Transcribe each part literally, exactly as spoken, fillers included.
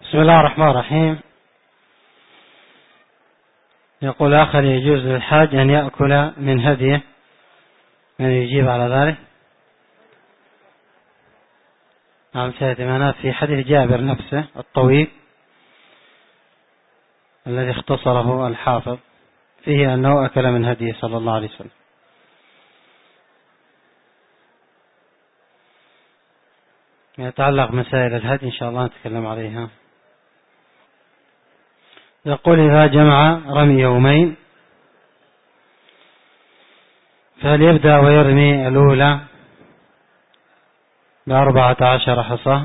بسم الله الرحمن الرحيم. يقول آخر: يجوز للحاج أن يأكل من هديه؟ من يجيب على ذلك؟ نعم، سيأتي معنا في حديث جابر نفسه الطويل الذي اختصره الحافظ فيه أنه أكل من هديه صلى الله عليه وسلم. يتعلق مسائل الهدي إن شاء الله نتكلم عليها. يقول: إذا جمع رمي يومين فهل يبدأ ويرمي الأولى بأربعة عشر حصى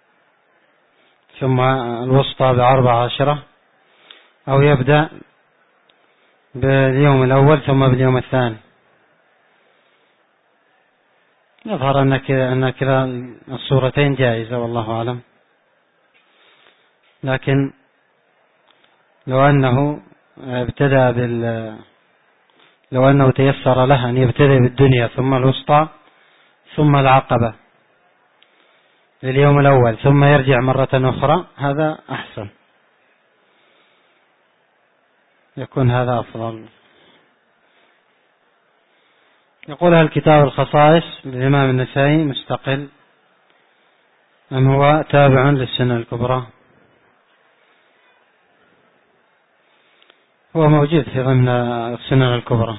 ثم الوسطى بأربعة عشرة، أو يبدأ باليوم الأول ثم باليوم الثاني؟ يظهر أن كلا الصورتين جائزة والله أعلم، لكن لو أنه ابتدأ بال لو أنه تيسر له أن يبتدأ بالدنيا ثم الوسطى ثم العقبة لليوم الأول ثم يرجع مرة أخرى، هذا أحسن، يكون هذا أفضل. يقول: هل كتاب الخصائص للإمام النسائي مستقل أم هو تابع للسنة الكبرى؟ هو موجود في ضمن السنة الكبرى،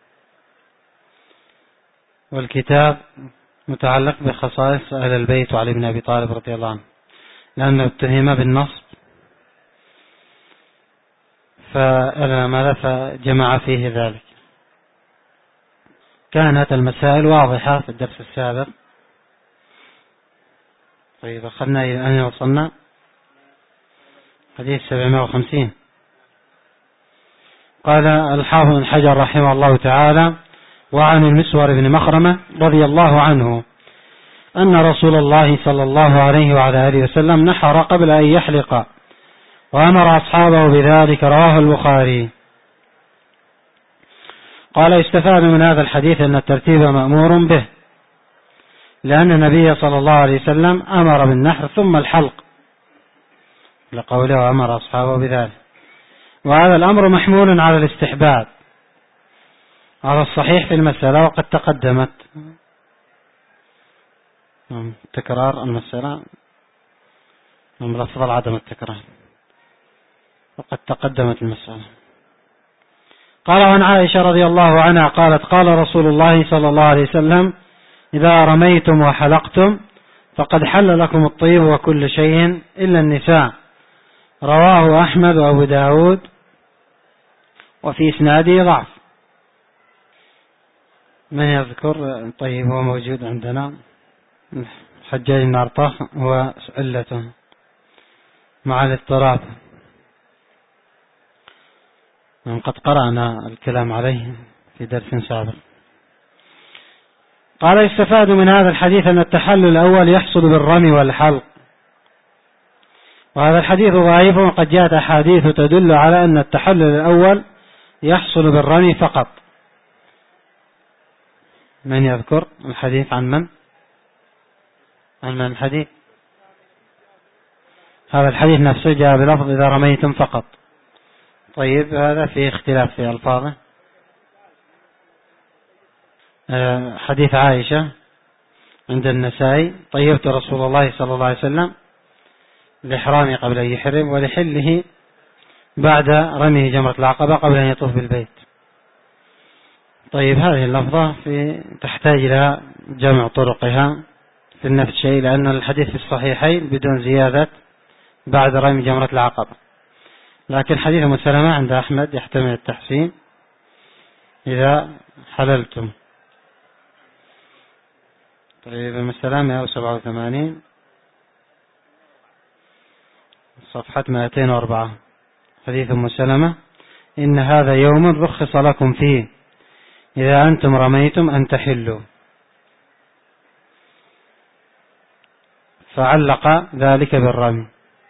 والكتاب متعلق بخصائص أهل البيت وعلي بن أبي طالب رضي الله عنه، لأنه اتهم بالنصب فماذا فجمع فيه ذلك. كانت المسائل واضحة في الدرس السابق. طيب، أخذنا إلى أن وصلنا حديث سبعمائة وخمسين. قال الحافظ بن حجر رحمه الله تعالى: وعن المسور بن مخرمة رضي الله عنه أن رسول الله صلى الله عليه وعلى آله وسلم نحر قبل أن يحلق وأمر أصحابه بذلك، رواه البخاري. قال: يستفاد من هذا الحديث أن الترتيب مأمور به، لأن النبي صلى الله عليه وسلم أمر بالنحر ثم الحلق لقوله أمر أصحابه بذلك، وهذا الأمر محمول على الاستحباب على الصحيح في المسألة، وقد تقدمت تكرار المسألة من الأفضل عدم التكرار، وقد تقدمت المسألة. قال: عن عائشة رضي الله عنها قالت: قال رسول الله صلى الله عليه وسلم: إذا رميتم وحلقتم فقد حل لكم الطيب وكل شيء إلا النساء، رواه أحمد وأبو داود، وفي إسناده ضعف. من يذكر؟ طيب، هو موجود عندنا حجاج بن أرطاح وعلته مع الاضطراب، قد قرأنا الكلام عليه في درس سابق. قال: يستفاد من هذا الحديث أن التحلل الأول يحصل بالرمي والحلق، وهذا الحديث ضعيف، وقد جاءت أحاديث تدل على أن التحلل الأول يحصل بالرمي فقط. من يذكر الحديث؟ عن من؟ عن من الحديث؟ هذا الحديث نفسه جاء بلفظ إذا رميتم فقط. طيب، هذا فيه اختلاف في ألفاظه. أه حديث عائشة عند النسائي: طيبت رسول الله صلى الله عليه وسلم لإحرامه قبل أن يحرم ولحله بعد رميه جمرة العقبة قبل أن يطوف بالبيت. طيب، هذه اللفظة في تحتاج إلى جمع طرقها في نفس الشيء، لأن الحديث في الصحيحين بدون زيادة بعد رمي جمرة العقبة، لكن حديث أم سلمة عند أحمد يحتمل التحسين: إذا حللتم. طيب، أم سلمة مئة وسبعة وثمانين صفحة مئتين وأربعة. حديث أم سلمة: إن هذا يوم رخص لكم فيه إذا أنتم رميتم أن تحلوا، فعلق ذلك بالرمي.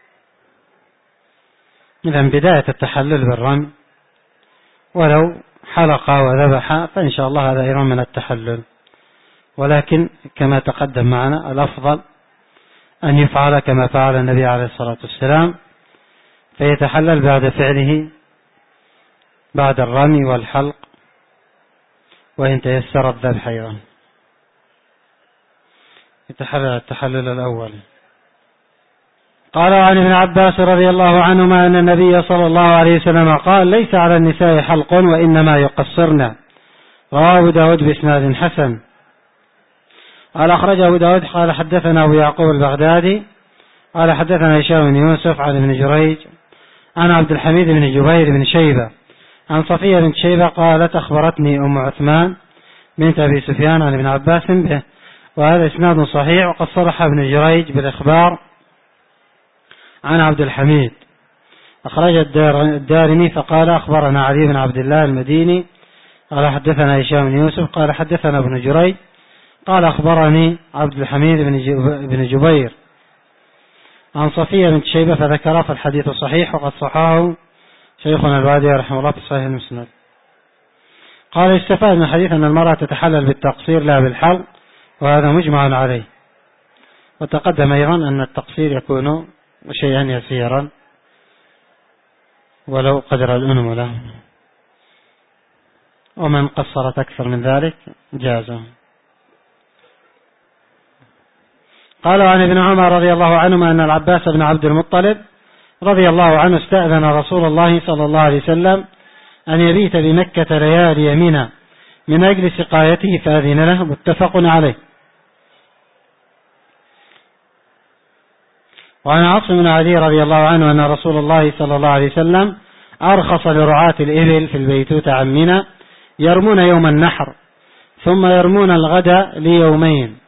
إذن بداية التحلل بالرمي، ولو حلق وذبح فإن شاء الله هذا أيضا من التحلل، ولكن كما تقدم معنا الأفضل أن يفعل كما فعل النبي عليه الصلاة والسلام، فيتحلل بعد فعله بعد الرمي والحلق، وإن تيسر الذبح أيضا يتحلل التحلل الأول. قال عن ابن عباس رضي الله عنهما أن النبي صلى الله عليه وسلم قال: ليس على النساء حلق وإنما يقصرن. رواه أبو داود بإسناد حسن. قال أخرجه أبو داود قال حدثنا أبو يعقوب البغدادي قال حدثنا هشام بن يوسف عن ابن جريج عن عبد الحميد بن جبير بن شيبة عن صفية بنت شيبة قالت: أخبرتني أم عثمان بنت أبي سفيان عن ابن عباس به، وهذا إسناد صحيح. وقد صرح ابن جريج بالإخبار عن عبد الحميد. أخرج الدارمي فقال: أخبرنا علي بن عبد الله المديني قال حدثنا هشام بن يوسف قال حدثنا ابن جريج قال أخبرني عبد الحميد بن جبير عن صفية بنت شيبة فذكر في الحديث صحيح، وقد صححه شيخنا الوادي رحمه الله في صحيح المسند. قال: يستفاد من الحديث أن المرأة تتحلل بالتقصير لا بالحلق، وهذا مجمع عليه. وتقدم أيضا أن التقصير يكون شيئا يسيرا ولو قدر الأنملة، ومن قصرت أكثر من ذلك جازه. قال عن ابن عمر رضي الله عنهما أن العباس بن عبد المطلب رضي الله عنه استأذن رسول الله صلى الله عليه وسلم أن يبيت بمكة ليالي منى من أجل سقايته فأذن له، متفق عليه. وعن عاصم بن علي رضي الله عنه أن رسول الله صلى الله عليه وسلم أرخص لرعاة الإبل في البيتوت عن منى يرمون يوم النحر ثم يرمون الغد ليومين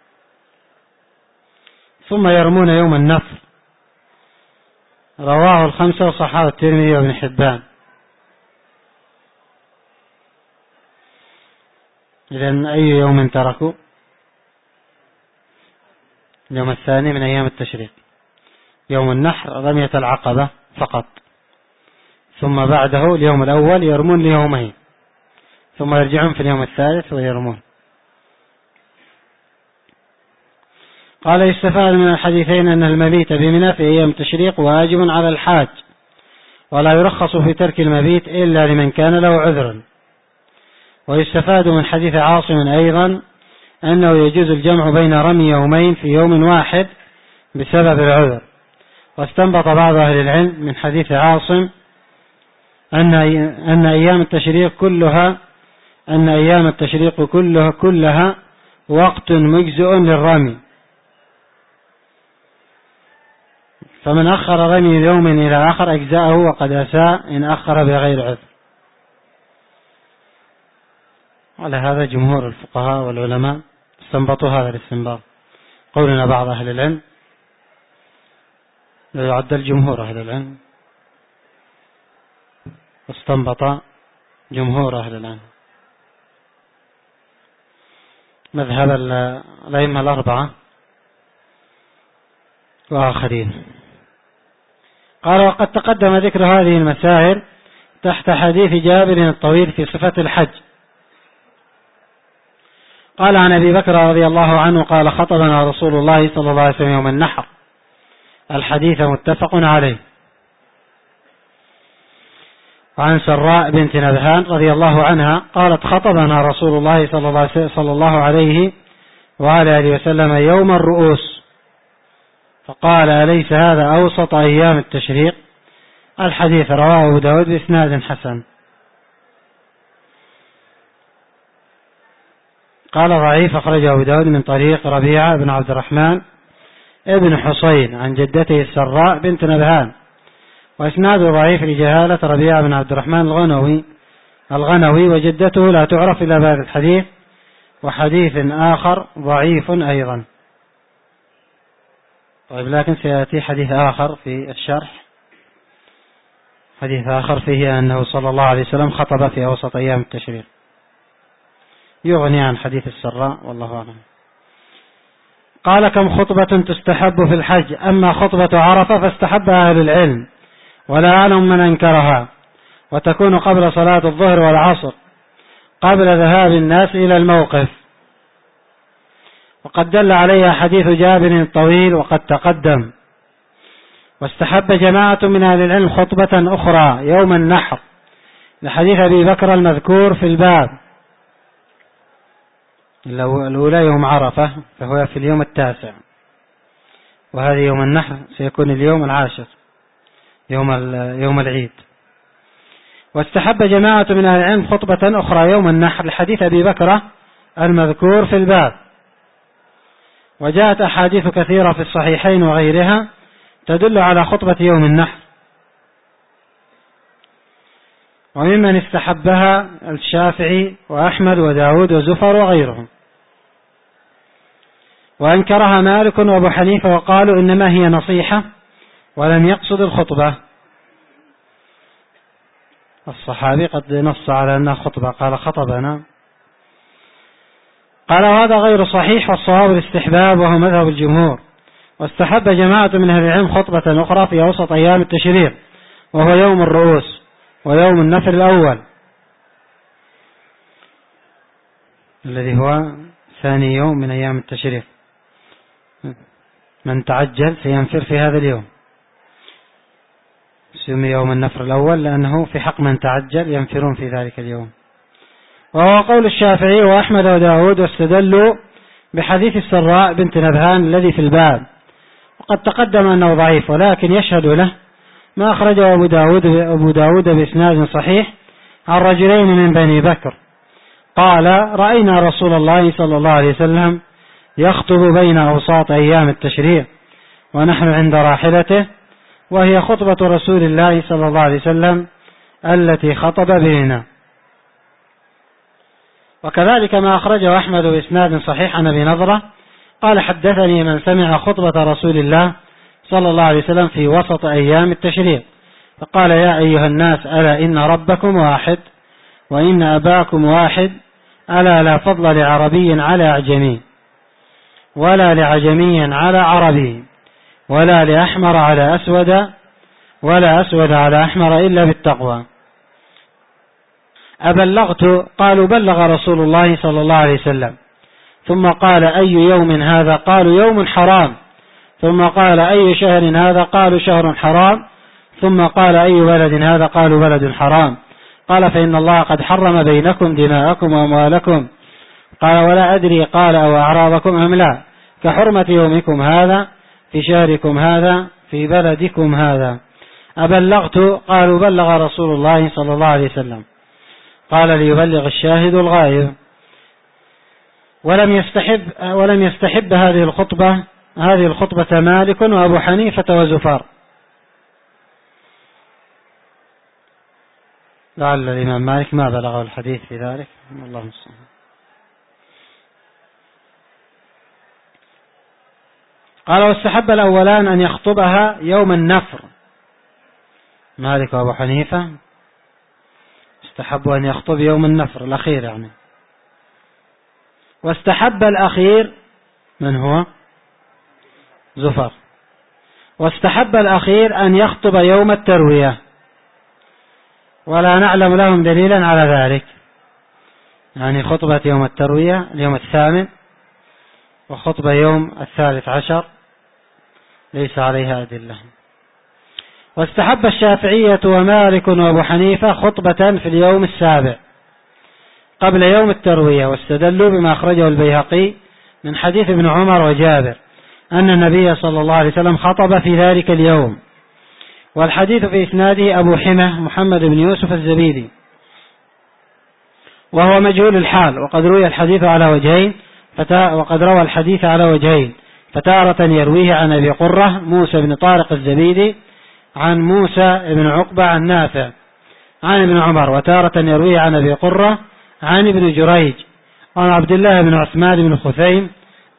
ثم يرمون يوم النفر. رواه الخمسة وصححه الترمذي وابن حبان. إذن أي يوم تركوا؟ اليوم الثاني من أيام التشريق، يوم النحر رمية العقبة فقط، ثم بعده اليوم الأول يرمون ليومين، ثم يرجعون في اليوم الثالث ويرمون. قال: يستفاد من الحديثين أن المبيت بمنى في أيام التشريق واجب على الحاج، ولا يرخص في ترك المبيت إلا لمن كان له عذر. ويستفاد من حديث عاصم أيضا أنه يجوز الجمع بين رمي يومين في يوم واحد بسبب العذر. واستنبط بعض أهل العلم من حديث عاصم أن أن أيام التشريق كلها أن أيام التشريق كلها كلها وقت مجزء للرمي، فمن أخر رمي يوم إلى آخر أجزاءه وقد أساء إن أخر بغير عذر. على هذا جمهور الفقهاء والعلماء استنبطوا هذا الاستنباط. قولنا بعض أهل العلم لا يعدل جمهور أهل العلم، واستنبط جمهور أهل العلم مذهب الأئمة الأربعة وآخرين. قال: وقد تقدم ذكر هذه المسائل تحت حديث جابر الطويل في صفة الحج. قال عن أبي بكر رضي الله عنه قال: خطبنا رسول الله صلى الله عليه وسلم يوم النحر. الحديث متفق عليه. وعن سراء بنت نبهان رضي الله عنها قالت: خطبنا رسول الله صلى الله عليه وعلى آله وسلم يوم الرؤوس فقال: أليس هذا أوسط أيام التشريق؟ الحديث رواه أبو داود بإسناد حسن. قال: ضعيف، أخرجه أبو داود من طريق ربيعة بن عبد الرحمن ابن حصين عن جدته السراء بنت نبهان، وإسناده ضعيف لجهالة ربيعة بن عبد الرحمن الغنوي الغنوي وجدته لا تعرف إلا بهذا الحديث، وحديث آخر ضعيف أيضا. طيب، لكن سيأتي حديث آخر في الشرح، حديث آخر فيه أنه صلى الله عليه وسلم خطب في أوسط أيام التشريق يغني عن حديث السراء، والله أعلم. قال: كم خطبة تستحب في الحج؟ أما خطبة عرفة فاستحبها أهل العلم ولا أعلم من أنكرها، وتكون قبل صلاة الظهر والعصر قبل ذهاب الناس إلى الموقف. وقد دل عليها حديث جابر الطويل وقد تقدم. واستحب جماعة من أهل العلم خطبة أخرى يوم النحر لحديث أبي بكر المذكور في الباب، الأولى يوم عرفة فهو في اليوم التاسع، وهذه يوم النحر سيكون اليوم العاشر يوم يوم العيد. واستحب جماعة من أهل العلم خطبة أخرى يوم النحر لحديث أبي بكر المذكور في الباب. وجاءت أحاديث كثيرة في الصحيحين وغيرها تدل على خطبة يوم النحر، وممن استحبها الشافعي وأحمد وداود وزفر وغيرهم، وأنكرها مالك وأبو حنيفة وقالوا إنما هي نصيحة ولم يقصد الخطبة. الصحابي قد نص على أنها خطبة، قال خطبنا. قال هذا غير صحيح، والصواب الاستحباب وهو مذهب الجمهور. واستحب جماعة من أهل العلم خطبة أخرى في أوسط أيام التشريق وهو يوم الرؤوس ويوم النفر الأول الذي هو ثاني يوم من أيام التشريق. من تعجل سينفر في هذا اليوم، سمي يوم النفر الأول لأنه في حق من تعجل ينفرون في ذلك اليوم. وهو قول الشافعي وأحمد وداود، واستدلوا بحديث السراء بنت نبهان الذي في الباب، وقد تقدم أنه ضعيف، ولكن يشهد له ما أخرجه أبو داود, أبو داود بإسناد صحيح عن رجلين من بني بكر قال رأينا رسول الله صلى الله عليه وسلم يخطب بين أوساط أيام التشريق ونحن عند راحلته، وهي خطبة رسول الله صلى الله عليه وسلم التي خطب بنا. وكذلك ما أخرجه أحمد بإسناد صحيح عن أبي نضرة قال حدثني من سمع خطبة رسول الله صلى الله عليه وسلم في وسط أيام التشريق فقال يا أيها الناس ألا إن ربكم واحد وإن أباكم واحد، ألا لا فضل لعربي على أعجمي ولا لعجمي على عربي ولا لأحمر على أسود ولا أسود على أحمر إلا بالتقوى. أبلغت؟ قالوا بلغ رسول الله صلى الله عليه وسلم. ثم قال أي يوم هذا؟ قالوا يوم حرام. ثم قال أي شهر هذا؟ قالوا شهر حرام. ثم قال أي بلد هذا؟ قالوا بلد حرام. قال فإن الله قد حرم بينكم دماءكم وأموالكم. قال ولا أدري قال أو أعراضكم أم لا، كحرمة يومكم هذا في شهركم هذا في بلدكم هذا. أبلغت؟ قالوا بلغ رسول الله صلى الله عليه وسلم. قال ليبلغ الشاهد الغائب. ولم يستحب ولم يستحب هذه الخطبة هذه الخطبة مالك وأبو حنيفة وزفر. لعل الإمام مالك ما بلغه الحديث في ذلك، الله المستعان. قال واستحب الأولان أن يخطبها يوم النفر، مالك وأبو حنيفة استحبوا أن يخطب يوم النفر الأخير يعني. واستحب الأخير من هو؟ زفر. واستحب الأخير أن يخطب يوم التروية، ولا نعلم لهم دليلا على ذلك، يعني خطبة يوم التروية اليوم الثامن وخطبة يوم الثالث عشر ليس عليها أدلة. واستحب الشافعية ومالك وأبو حنيفة خطبة في اليوم السابع قبل يوم التروية، واستدلوا بما أخرجه البيهقي من حديث ابن عمر وجابر أن النبي صلى الله عليه وسلم خطب في ذلك اليوم. والحديث في إسناده أبو حمة محمد بن يوسف الزبيدي وهو مجهول الحال، وقد روي الحديث على وجهين وقد روى الحديث على وجهين فتارة يرويه عن أبي قرة موسى بن طارق الزبيدي عن موسى بن عقبة عن نافع عن ابن عمر، وتارة يرويه عن أبي قرة عن ابن جريج عن عبد الله بن عثمان بن خثيم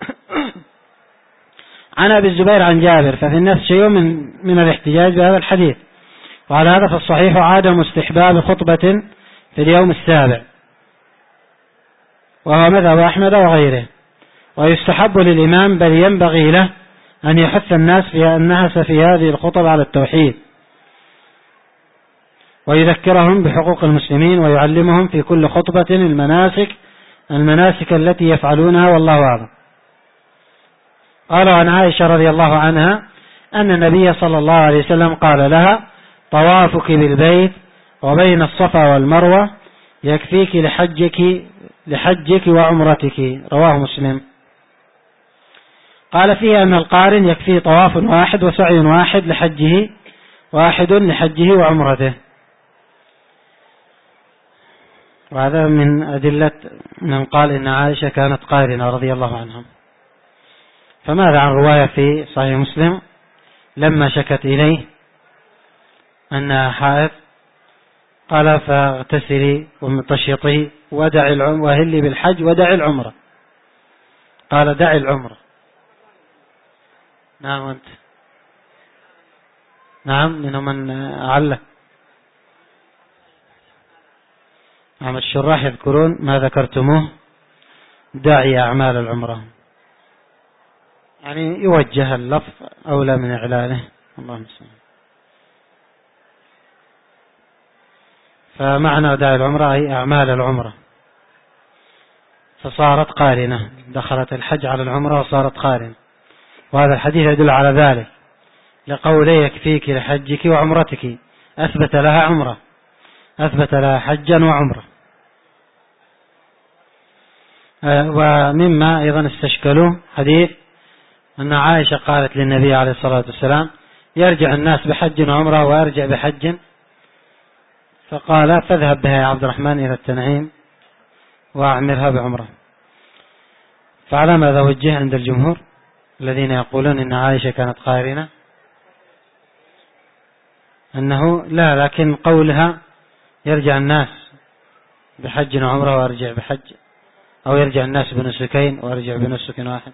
عن أبي الزبير عن جابر، ففي النفس شيء من, من الاحتجاج بهذا الحديث. وعلى هذا فالصحيح عدم استحباب خطبة في اليوم السابع، وهو مذهب أحمد وغيره. ويستحب للإمام بل ينبغي له أن يحث الناس في الناس في هذه الخطب على التوحيد، ويذكرهم بحقوق المسلمين، ويعلمهم في كل خطبة المناسك المناسك التي يفعلونها، والله أعلم. قال عن عائشة رضي الله عنها أن النبي صلى الله عليه وسلم قال لها طوافك بالبيت وبين الصفا والمروة يكفيك لحجك لحجك وعمرتك. رواه مسلم. قال فيه أن القارن يكفيه طواف واحد وسعي واحد لحجه واحد لحجه وعمرته. وهذا من أدلة من قال إن عائشة كانت قارنة رضي الله عنها. فماذا عن رواية في صحيح مسلم لما شكت إليه أنها حائض قال فاغتسلي ومتشطي ودعي العمر وهلي بالحج ودعي العمرة. قال دعي العمرة. نعم أنت نعم منهم من أعلى. نعم الشراح يذكرون ما ذكرتموه داعي أعمال العمرة، يعني يوجه اللفظ أولى من إعلانه. اللهم صل. فمعنى داعي العمرة أي أعمال العمرة، فصارت قارنة، دخلت الحج على العمرة وصارت قارنة. وهذا الحديث يدل على ذلك لقوله يكفيك لحجك وعمرتك، أثبت لها عمرة، أثبت لها حجا وعمرة. ومما أيضا استشكلوا حديث أن عائشة قالت للنبي عليه الصلاة والسلام يرجع الناس بحج وعمرة وأرجع بحج، فقال فاذهب بها يا عبد الرحمن إلى التنعيم وأعمرها بعمرة. فعلى ماذا وجه عند الجمهور الذين يقولون إن عائشة كانت قارنة؟ أنه لا، لكن قولها يرجع الناس بحج وعمرة وأرجع بحج، أو يرجع الناس بنسكين وأرجع بنسك واحد،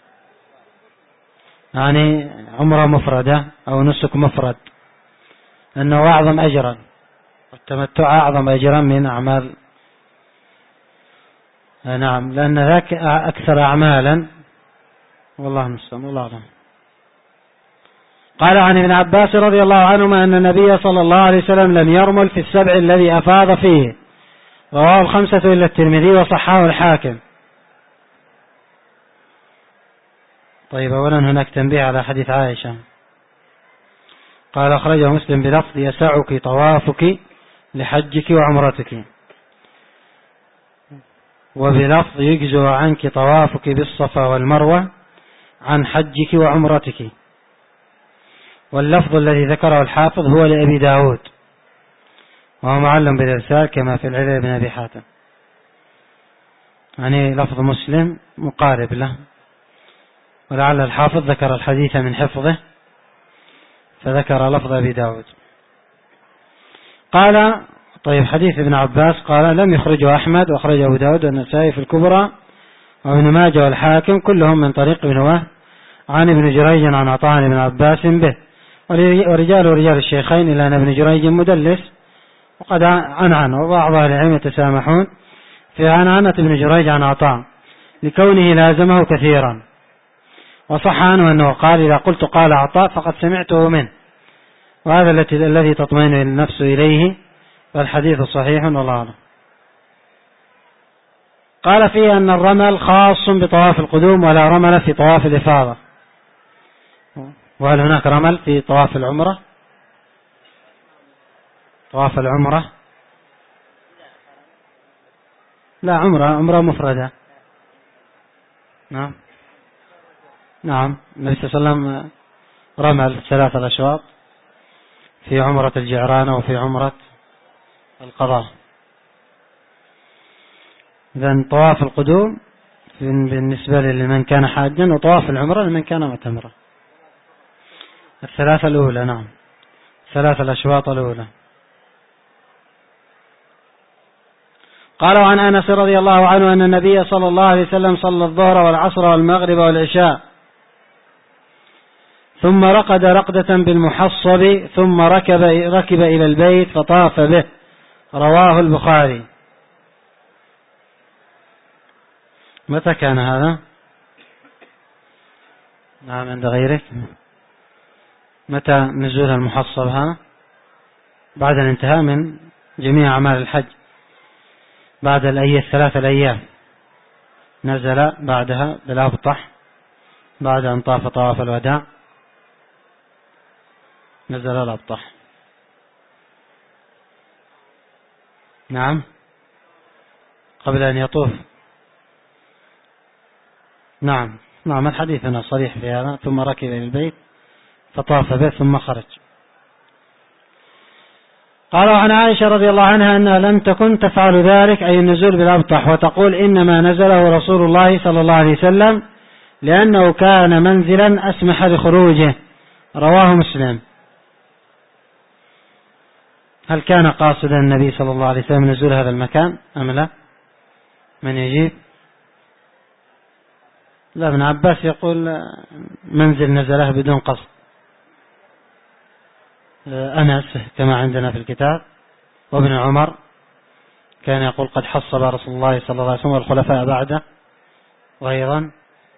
يعني عمرة مفردة أو نسك مفرد، أنه أعظم أجرا، والتمتع أعظم أجرا من أعمال. نعم، لأن ذاك أكثر أعمالا، والله المستعان والله أعلم. قال عن ابن عباس رضي الله عنهما أن النبي صلى الله عليه وسلم لم يرمل في السبع الذي أفاض فيه. رواه الخمسة إلا الترمذي وصححه الحاكم. طيب، أولا هناك تنبيه على حديث عائشة. قال أخرجه مسلم بلفظ يسعك طوافك لحجك وعمرتك، وبلفظ يجزو عنك طوافك بالصفا والمروة عن حجك وعمرتك. واللفظ الذي ذكره الحافظ هو لأبي داود، وهو معلم بالإرسال كما في العلل بن أبي حاتم، يعني لفظ مسلم مقارب له، ولعل الحافظ ذكر الحديث من حفظه فذكر لفظ أبي داود. قال طيب، حديث ابن عباس قال لم يخرجه أحمد، وأخرجه أبو داود والنسائي في الكبرى وابن ماجه والحاكم كلهم من طريق ابن وهب عن ابن جريج عن عطاء بن عباس به، ورجال رجال الشيخين إلا أن ابن جريج مدلس وقد عنعن، وبعض أهل العلم يتسامحون في عنعنة ابن جريج عن عطاء لكونه لازمه كثيرا. وصح عنه أنه قال إذا قلت قال عطاء فقد سمعته منه، وهذا الذي تطمئن النفس إليه، والحديث صحيح والله أعلم. قال فيه أن الرمل خاص بطواف القدوم ولا رمل في طواف الإفاضة. وهل هناك رمل في طواف العمرة؟ طواف العمرة لا، عمرة عمرة مفردة. نعم نعم، النبي صلى الله عليه وسلم رمل ثلاثة أشواط في عمرة الجعرانة وفي عمرة القضاء. إذن طواف القدوم بالنسبة لمن كان حاجا، وطواف العمرة لمن كان معتمرا. الثلاثة الأولى، نعم، ثلاثة الأشواط الأولى. قالوا عن أنس رضي الله عنه أن النبي صلى الله عليه وسلم صلى الظهر والعصر والمغرب والعشاء ثم رقد رقدة بالمحصب ثم ركب, ركب إلى البيت فطاف به. رواه البخاري. متى كان هذا؟ نعم، عند غيرك. متى نزول المحصب هذا؟ بعد الانتهاء من جميع أعمال الحج، بعد الأيام الثلاثة الأيام نزل بعدها بالأبطح بعد أن طاف طواف الوداع نزل الأبطح. نعم، قبل أن يطوف. نعم نعم الحديث هنا صريح في هذا. ثم ركب إلى البيت فطاف به ثم خرج. قال عن عائشة رضي الله عنها أنها لم تكن تفعل ذلك، أي النزول بالأبطح، وتقول إنما نزله رسول الله صلى الله عليه وسلم لأنه كان منزلا أسمح بخروجه. رواه مسلم. هل كان قاصدا النبي صلى الله عليه وسلم نزول هذا المكان أم لا؟ من يجيب؟ لا، ابن عباس يقول منزل نزله بدون قصد. أنس كما عندنا في الكتاب، وابن عمر كان يقول قد حصب رسول الله صلى الله عليه وسلم والخلفاء بعده. وأيضا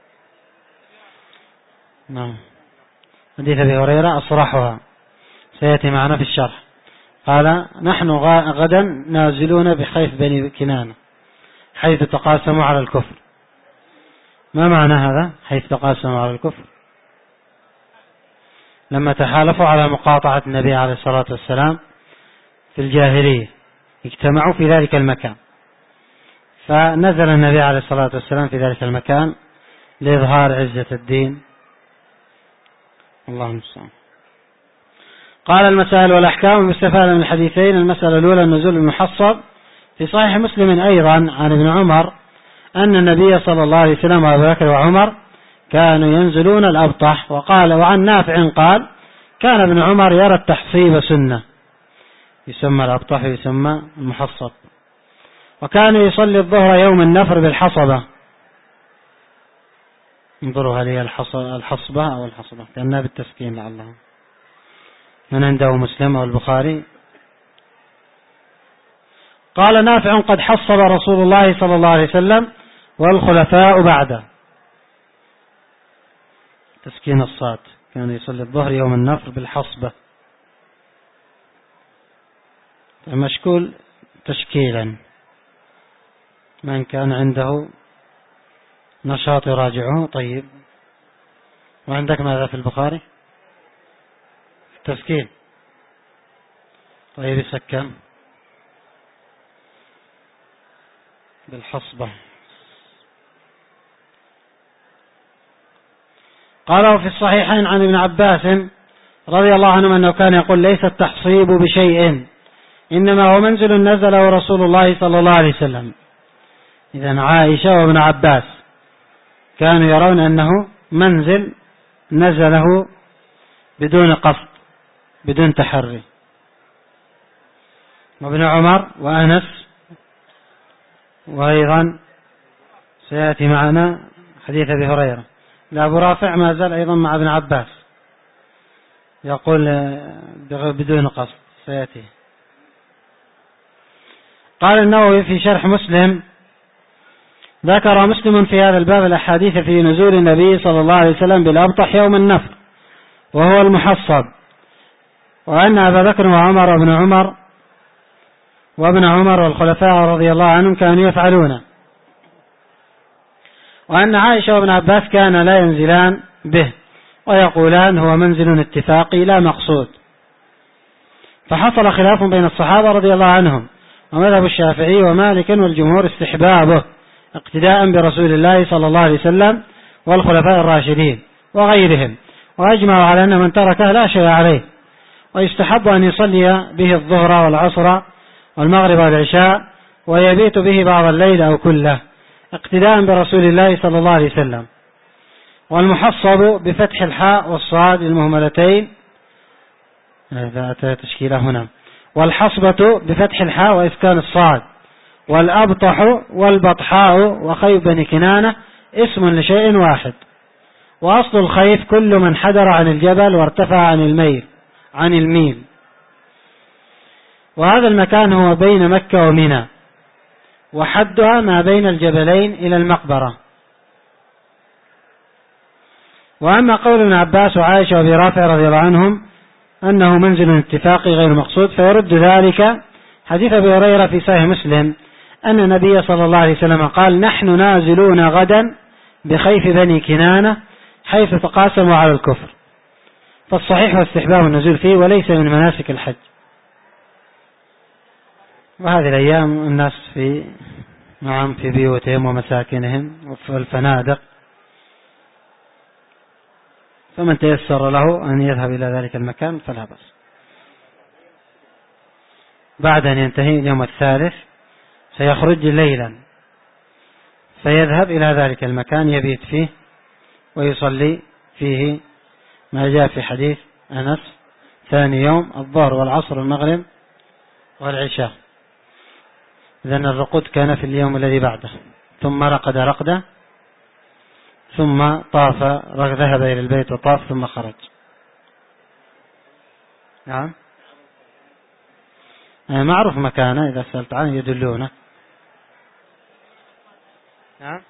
نعم حديث أبي هريرة أصرحها سيأتي معنا في الشرح. قال نحن غدا نازلون بخيف بني كنانة حيث تقاسموا على الكفر. ما معنى هذا حيث تقاسموا على الكفر؟ لما تحالفوا على مقاطعة النبي عليه الصلاة والسلام في الجاهلية اجتمعوا في ذلك المكان، فنزل النبي عليه الصلاة والسلام في ذلك المكان لإظهار عزة الدين. اللهم صل. قال المسائل والأحكام المستفادة من الحديثين. المسألة الأولى النزول المحصب. في صحيح مسلم أيضا عن ابن عمر أن النبي صلى الله عليه وسلم وأبو بكر وعمر كانوا ينزلون الأبطح. وقال وعن نافع قال كان ابن عمر يرى التحصيب سنة، يسمى الأبطح يسمى المحصب. وكان يصلي الظهر يوم النفر بالحصبة. انظروا هل هي الحصبة أو الحصبة، كأنها بالتسكين لعلها. من عنده مسلم أو البخاري. قال نافع قد حصب رسول الله صلى الله عليه وسلم والخلفاء بعده. تسكين الصاد. كان يصلي الظهر يوم النفر بالحصبة، مشكول تشكيلا. من كان عنده نشاط يراجعه. طيب، وعندك ماذا في البخاري؟ تسكين. طيب يسكن بالحصبة. قالوا في الصحيحين عن ابن عباس رضي الله عنه أنه كان يقول ليس التحصيب بشيء إنما هو منزل نزله رسول الله صلى الله عليه وسلم. إذن عائشة وابن عباس كانوا يرون أنه منزل نزله بدون قصد بدون تحري. وابن عمر وأنس، وأيضا سيأتي معنا حديث أبي هريرة. لا، أبو رافع ما زال أيضا مع ابن عباس يقول بدون قصد، سيأتي. قال النووي في شرح مسلم ذكر مسلم في هذا الباب الأحاديث في نزول النبي صلى الله عليه وسلم بالأبطح يوم النفر وهو المحصب، وأن أبا بكر وعمر وابن عمر وابن عمر والخلفاء رضي الله عنهم كانوا يفعلون، وأن عائشة وابن عباس كان لا ينزلان به ويقولان هو منزل اتفاقي لا مقصود. فحصل خلاف بين الصحابة رضي الله عنهم، ومذهب الشافعي ومالك والجمهور استحبابه اقتداء برسول الله صلى الله عليه وسلم والخلفاء الراشدين وغيرهم، وأجمعوا على أن من تركه لا شيء عليه، ويستحب أن يصلي به الظهر والعصر والمغرب والعشاء ويبيت به بعض الليل أو كله اقتداء برسول الله صلى الله عليه وسلم. والمحصب بفتح الحاء والصاد المهملتين، هذا تشكيلة هنا، والحصبة بفتح الحاء وإسكان الصاد، والأبطح والبطحاء وخيف بن كنانة اسم لشيء واحد. وأصل الخيف كل من حدر عن الجبل وارتفع عن الميل عن الميل وهذا المكان هو بين مكة ومنى، وحدها ما بين الجبلين إلى المقبرة. وأما قول ابن عباس وعائشة وابي رافع رضي الله عنهم أنه منزل اتفاقي غير مقصود، فيرد ذلك حديث أبي هريرة في صحيح مسلم أن النبي صلى الله عليه وسلم قال نحن نازلون غدا بخيف بني كنانة حيث تقاسموا على الكفر، فالصحيح هو استحباب النزول فيه وليس من مناسك الحج. وهذه الأيام الناس في نعم في بيوتهم ومساكنهم وفي الفنادق، فمن تيسر له أن يذهب إلى ذلك المكان فلا بأس. بعد أن ينتهي اليوم الثالث سيخرج ليلا فيذهب إلى ذلك المكان يبيت فيه ويصلي فيه ما جاء في حديث أنس ثاني يوم الظهر والعصر والمغرب والعشاء. إذن الرقود كان في اليوم الذي بعده، ثم رقد رقدة، ثم طاف، ذهب إلى البيت وطاف ثم خرج. نعم معروف مكانه، إذا سألت عنه يدلونه. نعم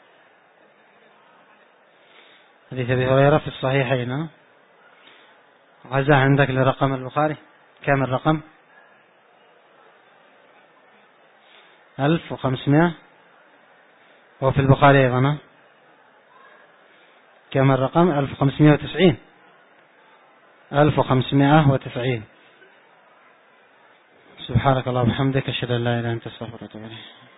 حديث أبي هريرة في الصحيحين. عزاه عندك لرقم البخاري كم الرقم؟ ألف وخمسمائة. وفي البخاري أيضا كم الرقم؟ ألف وخمسمائة وتسعين. ألف وخمسمائة وتسعين. سبحانك اللهم وبحمدك أشهد أن لا إله إلا أنت أستغفرك وأتوب إليك.